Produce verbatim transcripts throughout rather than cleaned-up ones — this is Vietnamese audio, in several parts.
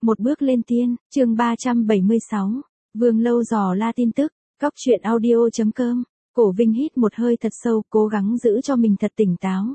Một bước lên tiên, chương ba trăm bảy mươi sáu. Vương Lâu dò la tin tức, Cóc truyện audio chấm com. Cổ Vinh hít một hơi thật sâu, cố gắng giữ cho mình thật tỉnh táo.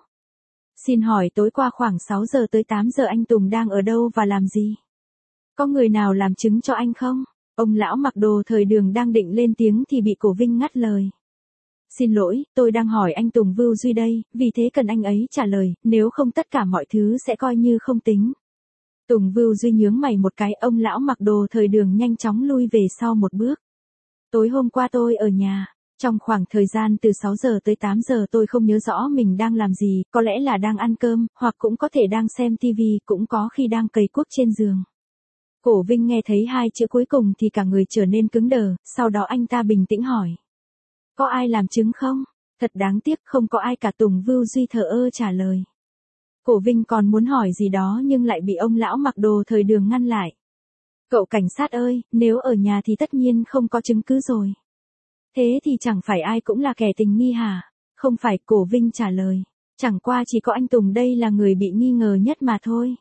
Xin hỏi tối qua khoảng sáu giờ tới tám giờ anh Tùng đang ở đâu và làm gì? Có người nào làm chứng cho anh không? Ông lão mặc đồ thời đường đang định lên tiếng thì bị Cổ Vinh ngắt lời. Xin lỗi, tôi đang hỏi anh Tùng Vưu Duy đây, vì thế cần anh ấy trả lời, nếu không tất cả mọi thứ sẽ coi như không tính. Tùng Vưu Duy nhướng mày một cái, ông lão mặc đồ thời đường nhanh chóng lui về sau một bước. Tối hôm qua tôi ở nhà, trong khoảng thời gian từ sáu giờ tới tám giờ tôi không nhớ rõ mình đang làm gì, có lẽ là đang ăn cơm, hoặc cũng có thể đang xem tivi, cũng có khi đang cày cuốc trên giường. Cổ Vinh nghe thấy hai chữ cuối cùng thì cả người trở nên cứng đờ, sau đó anh ta bình tĩnh hỏi. Có ai làm chứng không? Thật đáng tiếc không có ai cả, Tùng Vưu Duy thờ ơ trả lời. Cổ Vinh còn muốn hỏi gì đó nhưng lại bị ông lão mặc đồ thời đường ngăn lại. Cậu cảnh sát ơi, nếu ở nhà thì tất nhiên không có chứng cứ rồi. Thế thì chẳng phải ai cũng là kẻ tình nghi hả? Không phải, Cổ Vinh trả lời. Chẳng qua chỉ có anh Tùng đây là người bị nghi ngờ nhất mà thôi.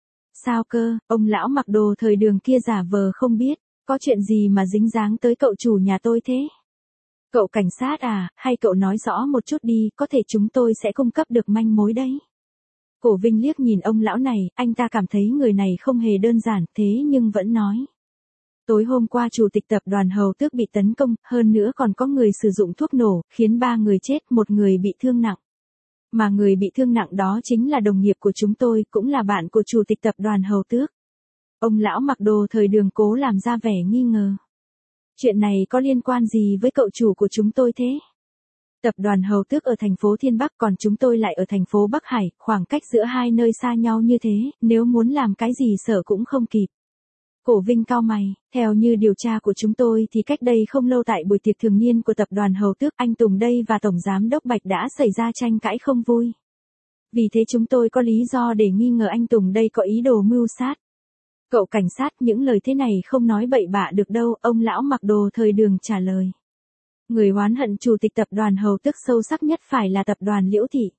Sao cơ, ông lão mặc đồ thời đường kia giả vờ không biết, có chuyện gì mà dính dáng tới cậu chủ nhà tôi thế? Cậu cảnh sát à, hay cậu nói rõ một chút đi, có thể chúng tôi sẽ cung cấp được manh mối đấy. Cổ Vinh liếc nhìn ông lão này, anh ta cảm thấy người này không hề đơn giản, thế nhưng vẫn nói. Tối hôm qua chủ tịch tập đoàn Hầu Tước bị tấn công, hơn nữa còn có người sử dụng thuốc nổ, khiến ba người chết, một người bị thương nặng. Mà người bị thương nặng đó chính là đồng nghiệp của chúng tôi, cũng là bạn của chủ tịch tập đoàn Hầu Tước. Ông lão mặc đồ thời đường cố làm ra vẻ nghi ngờ. Chuyện này có liên quan gì với cậu chủ của chúng tôi thế? Tập đoàn Hầu Tước ở thành phố Thiên Bắc, còn chúng tôi lại ở thành phố Bắc Hải, khoảng cách giữa hai nơi xa nhau như thế, nếu muốn làm cái gì sợ cũng không kịp. Cổ Vinh cau mày, theo như điều tra của chúng tôi thì cách đây không lâu tại buổi tiệc thường niên của tập đoàn Hầu Tước, anh Tùng đây và Tổng Giám Đốc Bạch đã xảy ra tranh cãi không vui. Vì thế chúng tôi có lý do để nghi ngờ anh Tùng đây có ý đồ mưu sát. Cậu cảnh sát, những lời thế này không nói bậy bạ được đâu, ông lão mặc đồ thời đường trả lời. Người oán hận chủ tịch tập đoàn Hầu Tước sâu sắc nhất phải là tập đoàn Liễu Thị.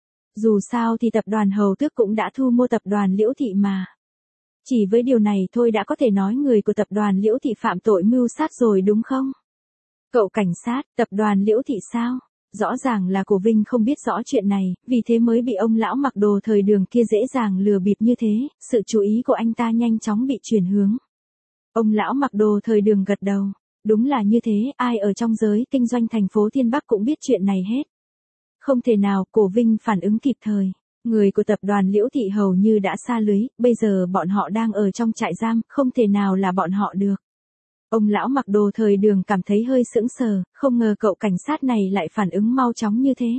Dù sao thì tập đoàn Hầu Tước cũng đã thu mua tập đoàn Liễu Thị mà. Chỉ với điều này thôi đã có thể nói người của tập đoàn Liễu Thị phạm tội mưu sát rồi đúng không? Cậu cảnh sát, tập đoàn Liễu Thị sao? Rõ ràng là Cổ Vinh không biết rõ chuyện này, vì thế mới bị ông lão mặc đồ thời đường kia dễ dàng lừa bịp như thế, sự chú ý của anh ta nhanh chóng bị chuyển hướng. Ông lão mặc đồ thời đường gật đầu. Đúng là như thế, ai ở trong giới kinh doanh thành phố Thiên Bắc cũng biết chuyện này hết. Không thể nào, Cổ Vinh phản ứng kịp thời. Người của tập đoàn Liễu Thị hầu như đã sa lưới, bây giờ bọn họ đang ở trong trại giam, không thể nào là bọn họ được. Ông lão mặc đồ thời đường cảm thấy hơi sững sờ, không ngờ cậu cảnh sát này lại phản ứng mau chóng như thế.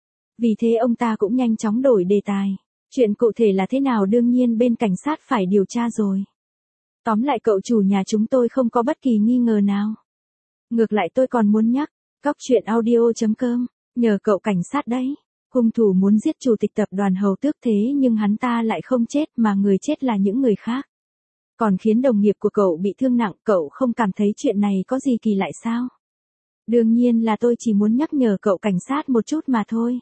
Vì thế ông ta cũng nhanh chóng đổi đề tài. Chuyện cụ thể là thế nào đương nhiên bên cảnh sát phải điều tra rồi. Tóm lại cậu chủ nhà chúng tôi không có bất kỳ nghi ngờ nào. Ngược lại tôi còn muốn nhắc, Cóc truyện audio chấm com, nhờ cậu cảnh sát đấy. Hung thủ muốn giết chủ tịch tập đoàn Hầu Tước thế nhưng hắn ta lại không chết mà người chết là những người khác. Còn khiến đồng nghiệp của cậu bị thương nặng, cậu không cảm thấy chuyện này có gì kỳ lạ sao? Đương nhiên là tôi chỉ muốn nhắc nhở cậu cảnh sát một chút mà thôi.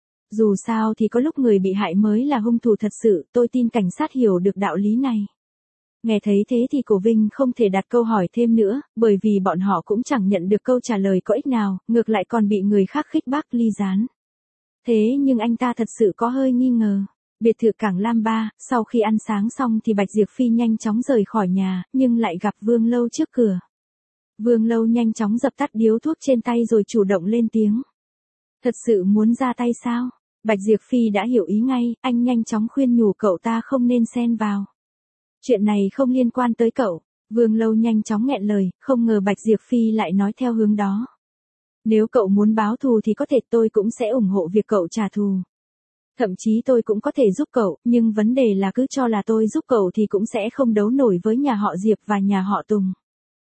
Dù sao thì có lúc người bị hại mới là hung thủ thật sự, tôi tin cảnh sát hiểu được đạo lý này. Nghe thấy thế thì Cổ Vinh không thể đặt câu hỏi thêm nữa, bởi vì bọn họ cũng chẳng nhận được câu trả lời có ích nào, ngược lại còn bị người khác khích bác ly gián. Thế nhưng anh ta thật sự có hơi nghi ngờ. Biệt thự Cảng Lam Ba, sau khi ăn sáng xong thì Bạch Diệp Phi nhanh chóng rời khỏi nhà, nhưng lại gặp Vương Lâu trước cửa. Vương Lâu nhanh chóng dập tắt điếu thuốc trên tay rồi chủ động lên tiếng. Thật sự muốn ra tay sao? Bạch Diệp Phi đã hiểu ý ngay, anh nhanh chóng khuyên nhủ cậu ta không nên xen vào. Chuyện này không liên quan tới cậu. Vương Lâu nhanh chóng nghẹn lời, không ngờ Bạch Diệp Phi lại nói theo hướng đó. Nếu cậu muốn báo thù thì có thể tôi cũng sẽ ủng hộ việc cậu trả thù. Thậm chí tôi cũng có thể giúp cậu, nhưng vấn đề là cứ cho là tôi giúp cậu thì cũng sẽ không đấu nổi với nhà họ Diệp và nhà họ Tùng.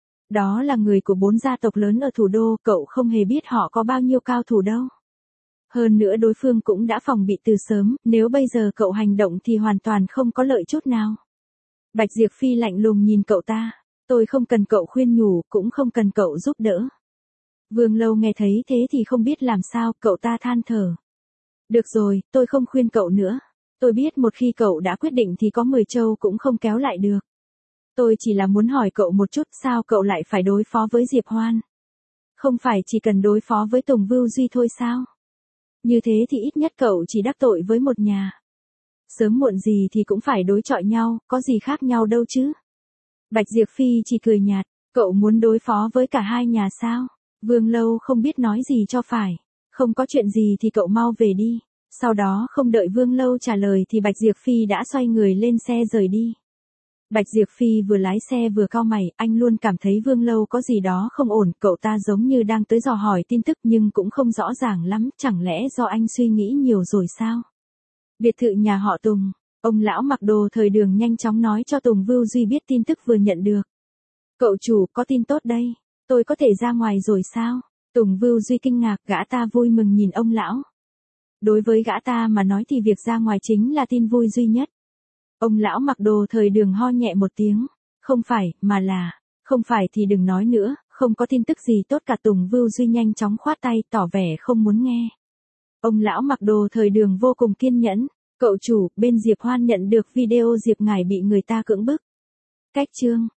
Đó là người của bốn gia tộc lớn ở thủ đô, cậu không hề biết họ có bao nhiêu cao thủ đâu. Hơn nữa đối phương cũng đã phòng bị từ sớm, nếu bây giờ cậu hành động thì hoàn toàn không có lợi chút nào. Bạch Diệp Phi lạnh lùng nhìn cậu ta, tôi không cần cậu khuyên nhủ, cũng không cần cậu giúp đỡ. Vương Lâu nghe thấy thế thì không biết làm sao, cậu ta than thở. Được rồi, tôi không khuyên cậu nữa. Tôi biết một khi cậu đã quyết định thì có mười châu cũng không kéo lại được. Tôi chỉ là muốn hỏi cậu một chút, sao cậu lại phải đối phó với Diệp Hoan? Không phải chỉ cần đối phó với Tùng Vưu Duy thôi sao? Như thế thì ít nhất cậu chỉ đắc tội với một nhà. Sớm muộn gì thì cũng phải đối chọi nhau, có gì khác nhau đâu chứ? Bạch Diệp Phi chỉ cười nhạt, cậu muốn đối phó với cả hai nhà sao? Vương Lâu không biết nói gì cho phải. Không có chuyện gì thì cậu mau về đi. Sau đó không đợi Vương Lâu trả lời thì Bạch Diệp Phi đã xoay người lên xe rời đi. Bạch Diệp Phi vừa lái xe vừa cau mày, anh luôn cảm thấy Vương Lâu có gì đó không ổn, cậu ta giống như đang tới dò hỏi tin tức nhưng cũng không rõ ràng lắm, chẳng lẽ do anh suy nghĩ nhiều rồi sao? Biệt thự nhà họ Tùng, ông lão mặc đồ thời đường nhanh chóng nói cho Tùng Vưu Duy biết tin tức vừa nhận được. Cậu chủ, có tin tốt đây, tôi có thể ra ngoài rồi sao? Tùng Vưu Duy kinh ngạc, gã ta vui mừng nhìn ông lão. Đối với gã ta mà nói thì việc ra ngoài chính là tin vui duy nhất. Ông lão mặc đồ thời đường ho nhẹ một tiếng, không phải, mà là, không phải thì đừng nói nữa, không có tin tức gì tốt cả. Tùng Vưu Duy nhanh chóng khoát tay tỏ vẻ không muốn nghe. Ông lão mặc đồ thời đường vô cùng kiên nhẫn, cậu chủ, bên Diệp Hoan nhận được video Diệp ngài bị người ta cưỡng bức. Cách chương